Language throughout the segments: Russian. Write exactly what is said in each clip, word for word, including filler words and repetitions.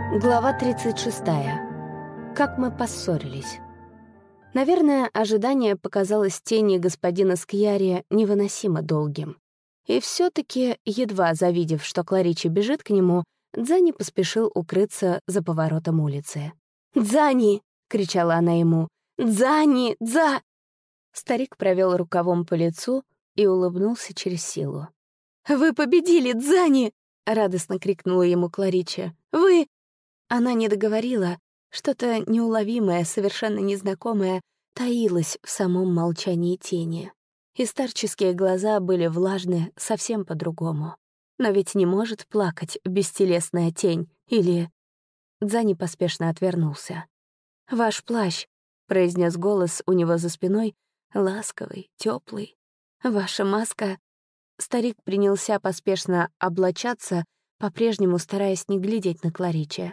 Глава тридцать шестая. Как мы поссорились. Наверное, ожидание показалось тени господина Скьяри невыносимо долгим. И все таки едва завидев, что Кларичи бежит к нему, Дзани поспешил укрыться за поворотом улицы. «Дзани!» — кричала она ему. «Дзани! Дза!» Старик провел рукавом по лицу и улыбнулся через силу. «Вы победили, Дзани!» — радостно крикнула ему Кларичи. «Вы...» Она не договорила, что-то неуловимое, совершенно незнакомое таилось в самом молчании тени. И старческие глаза были влажны совсем по-другому. Но ведь не может плакать бестелесная тень, или... Дзани поспешно отвернулся. «Ваш плащ», — произнес голос у него за спиной, ласковый, теплый. «Ваша маска...» Старик принялся поспешно облачаться, по-прежнему стараясь не глядеть на Кларичи.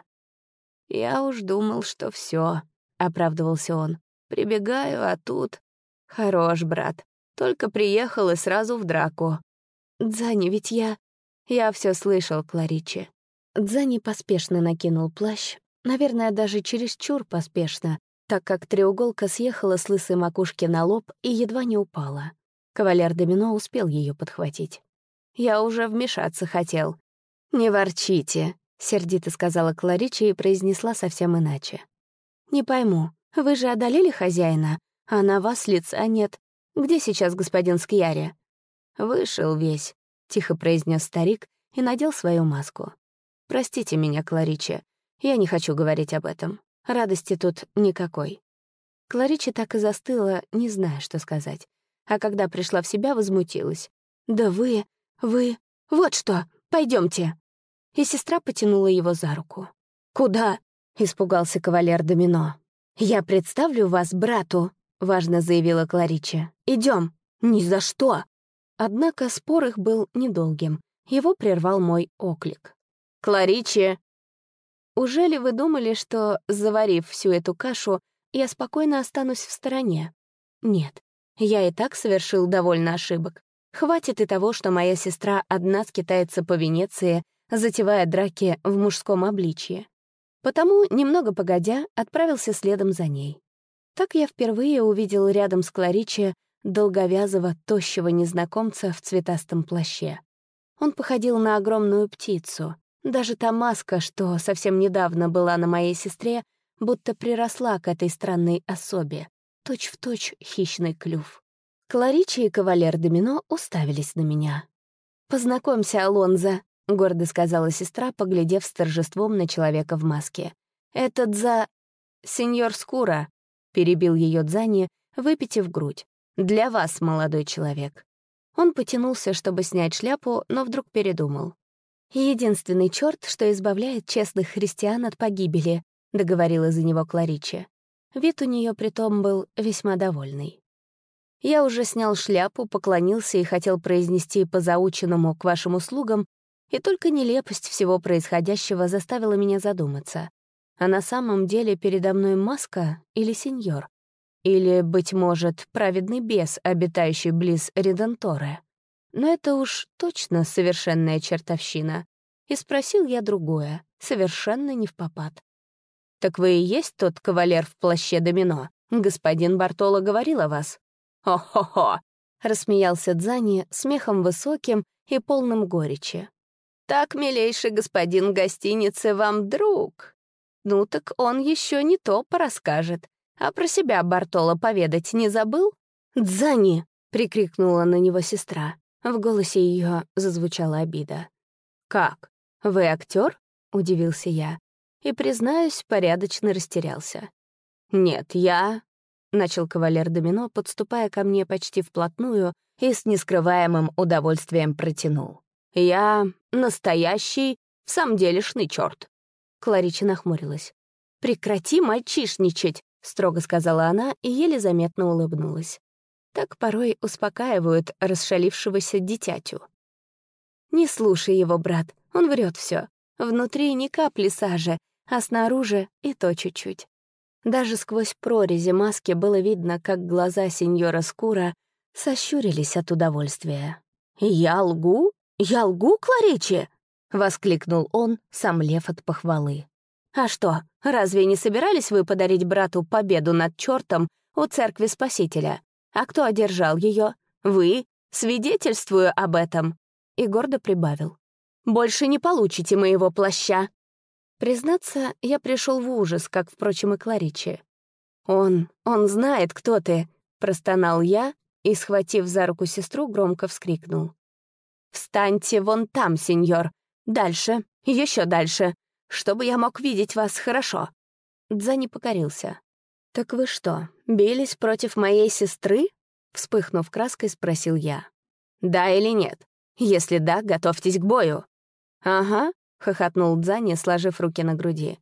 «Я уж думал, что все, оправдывался он. «Прибегаю, а тут...» «Хорош, брат. Только приехал и сразу в драку». «Дзани, ведь я...» «Я все слышал, Кларичи». Дзани поспешно накинул плащ, наверное, даже чересчур поспешно, так как треуголка съехала с лысой макушки на лоб и едва не упала. Кавалер Домино успел ее подхватить. «Я уже вмешаться хотел». «Не ворчите», — сердито сказала Кларичи и произнесла совсем иначе. «Не пойму, вы же одолели хозяина, а на вас лица нет. Где сейчас господин Скьяри?» «Вышел весь», — тихо произнес старик и надел свою маску. «Простите меня, Кларичи, я не хочу говорить об этом. Радости тут никакой». Кларичи так и застыла, не зная, что сказать. А когда пришла в себя, возмутилась. «Да вы... вы... Вот что! Пойдемте!» И сестра потянула его за руку. «Куда?» — испугался кавалер Домино. «Я представлю вас брату», — важно заявила Кларичи. «Идем». «Ни за что!» Однако спор их был недолгим. Его прервал мой оклик. «Кларичи!» «Уже ли вы думали, что, заварив всю эту кашу, я спокойно останусь в стороне? Нет, я и так совершил довольно ошибок. Хватит и того, что моя сестра одна скитается по Венеции, затевая драки в мужском обличье. Потому, немного погодя, отправился следом за ней. Так я впервые увидел рядом с Кларичи долговязого, тощего незнакомца в цветастом плаще. Он походил на огромную птицу. Даже та маска, что совсем недавно была на моей сестре, будто приросла к этой странной особе. Точь-в-точь хищный клюв. Кларичи и кавалер Домино уставились на меня. «Познакомься, Алонзо», — гордо сказала сестра, поглядев с торжеством на человека в маске. «Этот за... сеньор Скура», — перебил ее Дзани, выпитив грудь. «Для вас, молодой человек». Он потянулся, чтобы снять шляпу, но вдруг передумал. «Единственный черт, что избавляет честных христиан от погибели», — договорила за него Кларичи. Вид у нее притом был весьма довольный. Я уже снял шляпу, поклонился и хотел произнести по заученному «к вашим услугам», и только нелепость всего происходящего заставила меня задуматься. А на самом деле передо мной маска или сеньор? Или, быть может, праведный бес, обитающий близ Реденторе? Но это уж точно совершенная чертовщина. И спросил я другое, совершенно не впопад. «Так вы и есть тот кавалер в плаще Домино? Господин Бартоло говорил о вас». «Хо-хо-хо!» — рассмеялся Дзани смехом высоким и полным горечи. «Так, милейший господин гостиницы, вам друг. Ну так он еще не то порасскажет. А про себя Бартоло поведать не забыл?» «Дзани!» — прикрикнула на него сестра. В голосе ее зазвучала обида. «Как? Вы актер?» — удивился я. И, признаюсь, порядочно растерялся. «Нет, я...» — начал кавалер Домино, подступая ко мне почти вплотную и с нескрываемым удовольствием протянул. «Я настоящий, в самом делешный черт». Кларичи нахмурилась. «Прекрати мальчишничать», — строго сказала она и еле заметно улыбнулась. Так порой успокаивают расшалившегося дитятю. «Не слушай его, брат, он врет все. Внутри ни капли сажи, а снаружи и то чуть-чуть». Даже сквозь прорези маски было видно, как глаза сеньора Скура сощурились от удовольствия. «Я лгу? Я лгу, Кларичи?» — воскликнул он, сомлев от похвалы. А что, разве не собирались вы подарить брату победу над чертом у церкви Спасителя? А кто одержал ее? Вы? Свидетельствую об этом». И гордо прибавил. «Больше не получите моего плаща». Признаться, я пришел в ужас, как, впрочем, и Кларичи. «Он, он знает, кто ты», — простонал я и, схватив за руку сестру, громко вскрикнул. «Встаньте вон там, сеньор. Дальше, еще дальше, чтобы я мог видеть вас хорошо». Дзани покорился. «Так вы что, бились против моей сестры?» Вспыхнув краской, спросил я. «Да или нет? Если да, готовьтесь к бою». «Ага», — хохотнул Дзани, сложив руки на груди.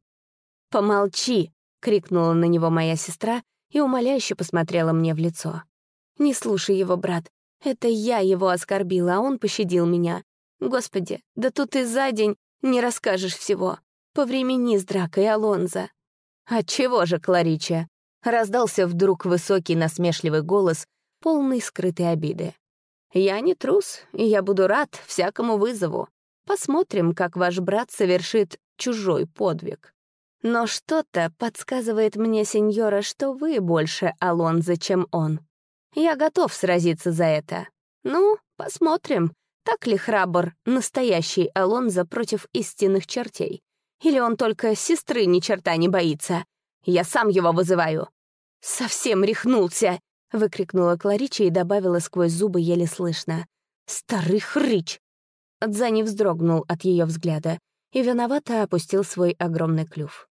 «Помолчи!» — крикнула на него моя сестра и умоляюще посмотрела мне в лицо. «Не слушай его, брат. Это я его оскорбила, а он пощадил меня. Господи, да тут и за день не расскажешь всего. Повремени с дракой, Алонзо». «Отчего же, Кларича?» — раздался вдруг высокий насмешливый голос, полный скрытой обиды. «Я не трус, и я буду рад всякому вызову. Посмотрим, как ваш брат совершит чужой подвиг. Но что-то подсказывает мне, сеньора, что вы больше Алонзо, чем он. Я готов сразиться за это. Ну, посмотрим, так ли храбр настоящий Алонзо против истинных чертей. Или он только сестры ни черта не боится. Я сам его вызываю». «Совсем рехнулся!» — выкрикнула Кларича и добавила сквозь зубы еле слышно. «Старый хрыч!» Дзани вздрогнул от ее взгляда и виновато опустил свой огромный клюв.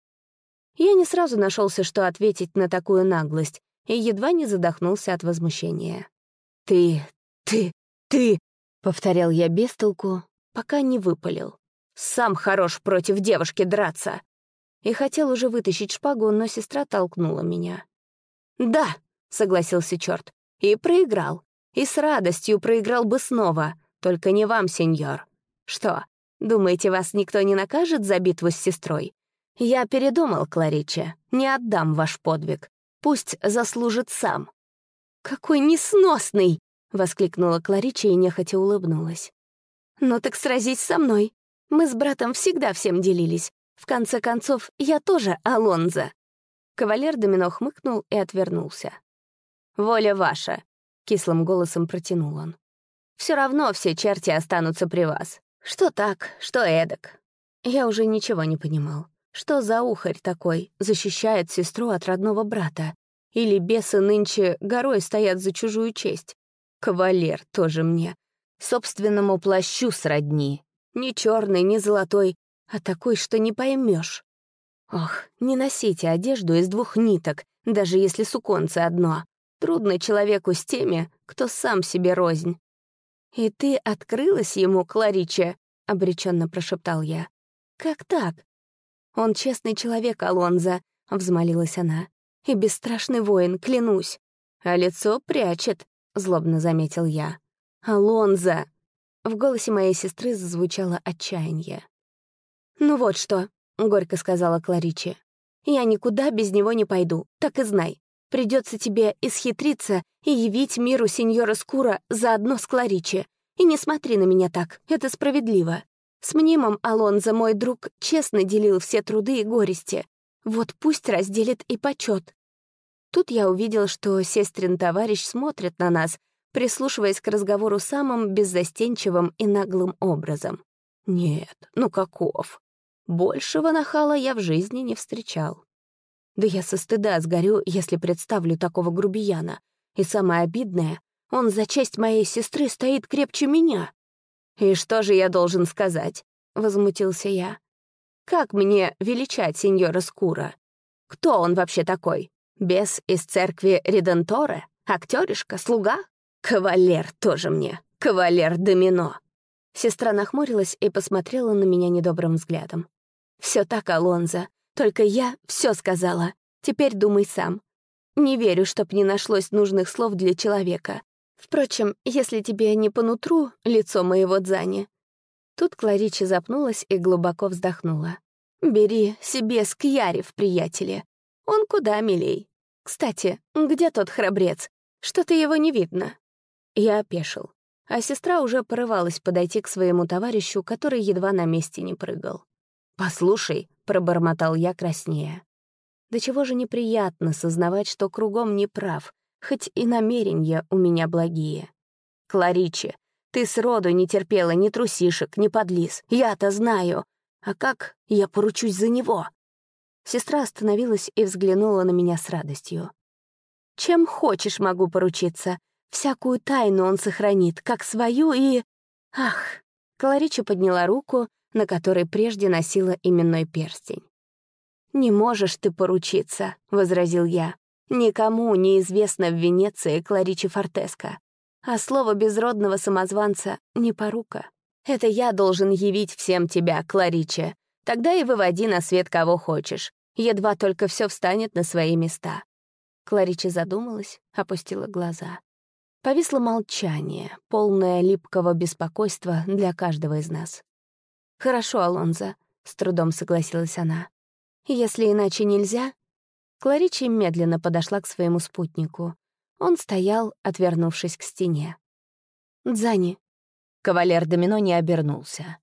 Я не сразу нашелся, что ответить на такую наглость, и едва не задохнулся от возмущения. «Ты, ты, ты!» — повторял я без толку, пока не выпалил. «Сам хорош против девушки драться!» И хотел уже вытащить шпагу, но сестра толкнула меня. «Да!» — согласился черт. «И проиграл. И с радостью проиграл бы снова. Только не вам, сеньор. Что, думаете, вас никто не накажет за битву с сестрой? Я передумал, Кларича. Не отдам ваш подвиг. Пусть заслужит сам». «Какой несносный!» — воскликнула Кларича и нехотя улыбнулась. «Ну так сразись со мной. Мы с братом всегда всем делились. В конце концов, я тоже Алонзо». Кавалер Домино хмыкнул и отвернулся. «Воля ваша», — кислым голосом протянул он. «Все равно все черти останутся при вас. Что так, что эдак». Я уже ничего не понимал. Что за ухарь такой защищает сестру от родного брата? Или бесы нынче горой стоят за чужую честь? Кавалер тоже мне. Собственному плащу сродни. Ни черный, ни золотой, а такой, что не поймешь. Ох, не носите одежду из двух ниток, даже если суконце одно. Трудно человеку с теми, кто сам себе рознь. «И ты открылась ему, Кларича?» — обреченно прошептал я. «Как так?» «Он честный человек, Алонзо», — взмолилась она. «И бесстрашный воин, клянусь». «А лицо прячет», — злобно заметил я. «Алонзо!» В голосе моей сестры зазвучало отчаяние. «Ну вот что», — горько сказала Кларичи. «Я никуда без него не пойду, так и знай. Придется тебе исхитриться и явить миру сеньора Скура заодно с Кларичи. И не смотри на меня так, это справедливо. С мнимым Алонзо мой друг честно делил все труды и горести. Вот пусть разделит и почет». Тут я увидел, что сестрин товарищ смотрит на нас, прислушиваясь к разговору самым беззастенчивым и наглым образом. Нет, ну каков? Большего нахала я в жизни не встречал. Да я со стыда сгорю, если представлю такого грубияна. И самое обидное, он за честь моей сестры стоит крепче меня. «И что же я должен сказать?» — возмутился я. «Как мне величать сеньора Скура? Кто он вообще такой? Бес из церкви Реденторе? Актеришка? Слуга? Кавалер тоже мне. Кавалер Домино». Сестра нахмурилась и посмотрела на меня недобрым взглядом. «Все так, Алонзо. Только я все сказала. Теперь думай сам. Не верю, чтоб не нашлось нужных слов для человека. Впрочем, если тебе не по нутру лицо моего Дзани». Тут Кларича запнулась и глубоко вздохнула. «Бери себе Скьяри в приятели. Он куда милей. Кстати, где тот храбрец? Что-то его не видно». Я опешил, а сестра уже порывалась подойти к своему товарищу, который едва на месте не прыгал. «Послушай», — пробормотал я краснея. До чего же неприятно сознавать, что кругом не прав, хоть и намерения у меня благие. Кларичи, ты сроду не терпела ни трусишек, ни подлиз. Я-то знаю. А как я поручусь за него? Сестра остановилась и взглянула на меня с радостью. Чем хочешь, могу поручиться. Всякую тайну он сохранит, как свою, и... Ах! Кларичи подняла руку, на которой прежде носила именной перстень. «Не можешь ты поручиться», — возразил я. «Никому неизвестно в Венеции Кларичи Фортеско. А слово безродного самозванца — не порука. Это я должен явить всем тебя, Кларичи. Тогда и выводи на свет кого хочешь. Едва только все встанет на свои места». Кларичи задумалась, опустила глаза. Повисло молчание, полное липкого беспокойства для каждого из нас. «Хорошо, Алонзо», — с трудом согласилась она. «Если иначе нельзя...» Кларичи медленно подошла к своему спутнику. Он стоял, отвернувшись к стене. «Дзани». Кавалер Домино не обернулся.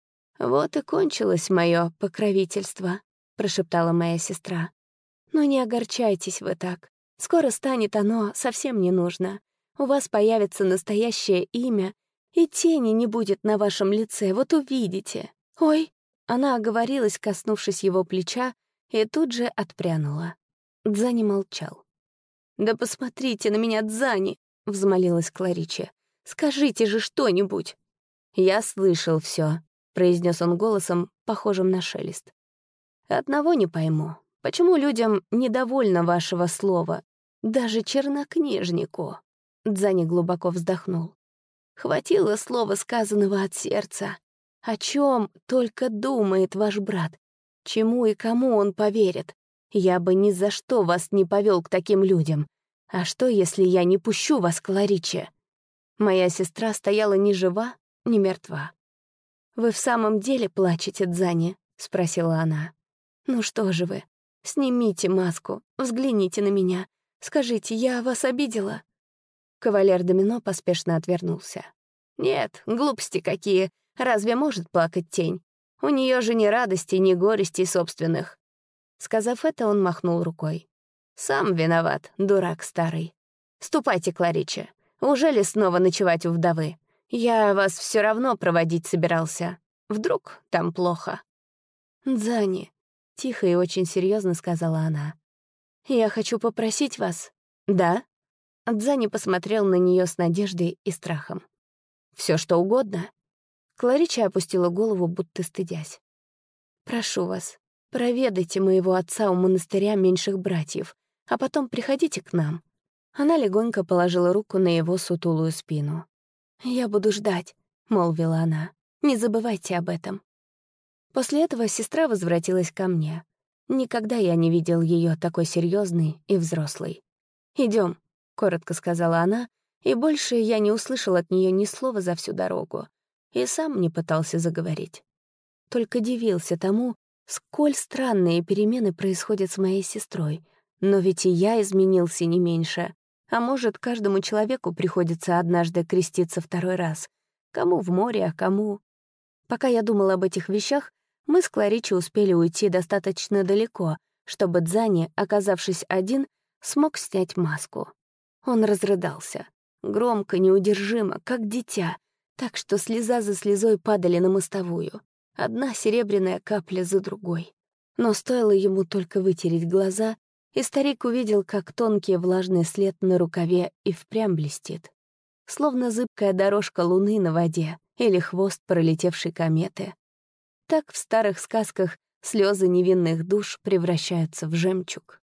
«Вот и кончилось мое покровительство», — прошептала моя сестра. «Но не огорчайтесь вы так. Скоро станет оно совсем не нужно. У вас появится настоящее имя, и тени не будет на вашем лице, вот увидите. Ой!» Она оговорилась, коснувшись его плеча, и тут же отпрянула. Дзани молчал. «Да посмотрите на меня, Дзани!» — взмолилась Кларичи. «Скажите же что-нибудь!» «Я слышал все, произнес он голосом, похожим на шелест. «Одного не пойму. Почему людям недовольно вашего слова? Даже чернокнижнику?» Дзани глубоко вздохнул. «Хватило слова, сказанного от сердца. О чем только думает ваш брат? Чему и кому он поверит? Я бы ни за что вас не повел к таким людям. А что, если я не пущу вас, Кларичи?» Моя сестра стояла ни жива, ни мертва. «Вы в самом деле плачете, Дзани?» — спросила она. «Ну что же вы? Снимите маску, взгляните на меня. Скажите, я вас обидела?» Кавалер Домино поспешно отвернулся. «Нет, глупости какие. Разве может плакать тень? У нее же ни радости, ни горестей собственных». Сказав это, он махнул рукой. «Сам виноват, дурак старый. Ступайте, Кларичи. Ужели снова ночевать у вдовы? Я вас все равно проводить собирался. Вдруг там плохо?» «Дзани», — тихо и очень серьезно сказала она. «Я хочу попросить вас». «Да?» Дзани посмотрел на нее с надеждой и страхом. «Все что угодно?» Кларичи опустила голову, будто стыдясь. «Прошу вас, проведайте моего отца у монастыря меньших братьев, а потом приходите к нам». Она легонько положила руку на его сутулую спину. «Я буду ждать», — молвила она. «Не забывайте об этом». После этого сестра возвратилась ко мне. Никогда я не видел ее такой серьезной и взрослой. «Идем», — коротко сказала она, и больше я не услышал от нее ни слова за всю дорогу, и сам не пытался заговорить. Только дивился тому, сколь странные перемены происходят с моей сестрой, но ведь и я изменился не меньше. А может, каждому человеку приходится однажды креститься второй раз. Кому в море, а кому... Пока я думал об этих вещах, мы с Кларичи успели уйти достаточно далеко, чтобы Дзани, оказавшись один, смог снять маску. Он разрыдался. Громко, неудержимо, как дитя, так что слеза за слезой падали на мостовую. Одна серебряная капля за другой. Но стоило ему только вытереть глаза, и старик увидел, как тонкий влажный след на рукаве и впрямь блестит. Словно зыбкая дорожка луны на воде или хвост пролетевшей кометы. Так в старых сказках слезы невинных душ превращаются в жемчуг.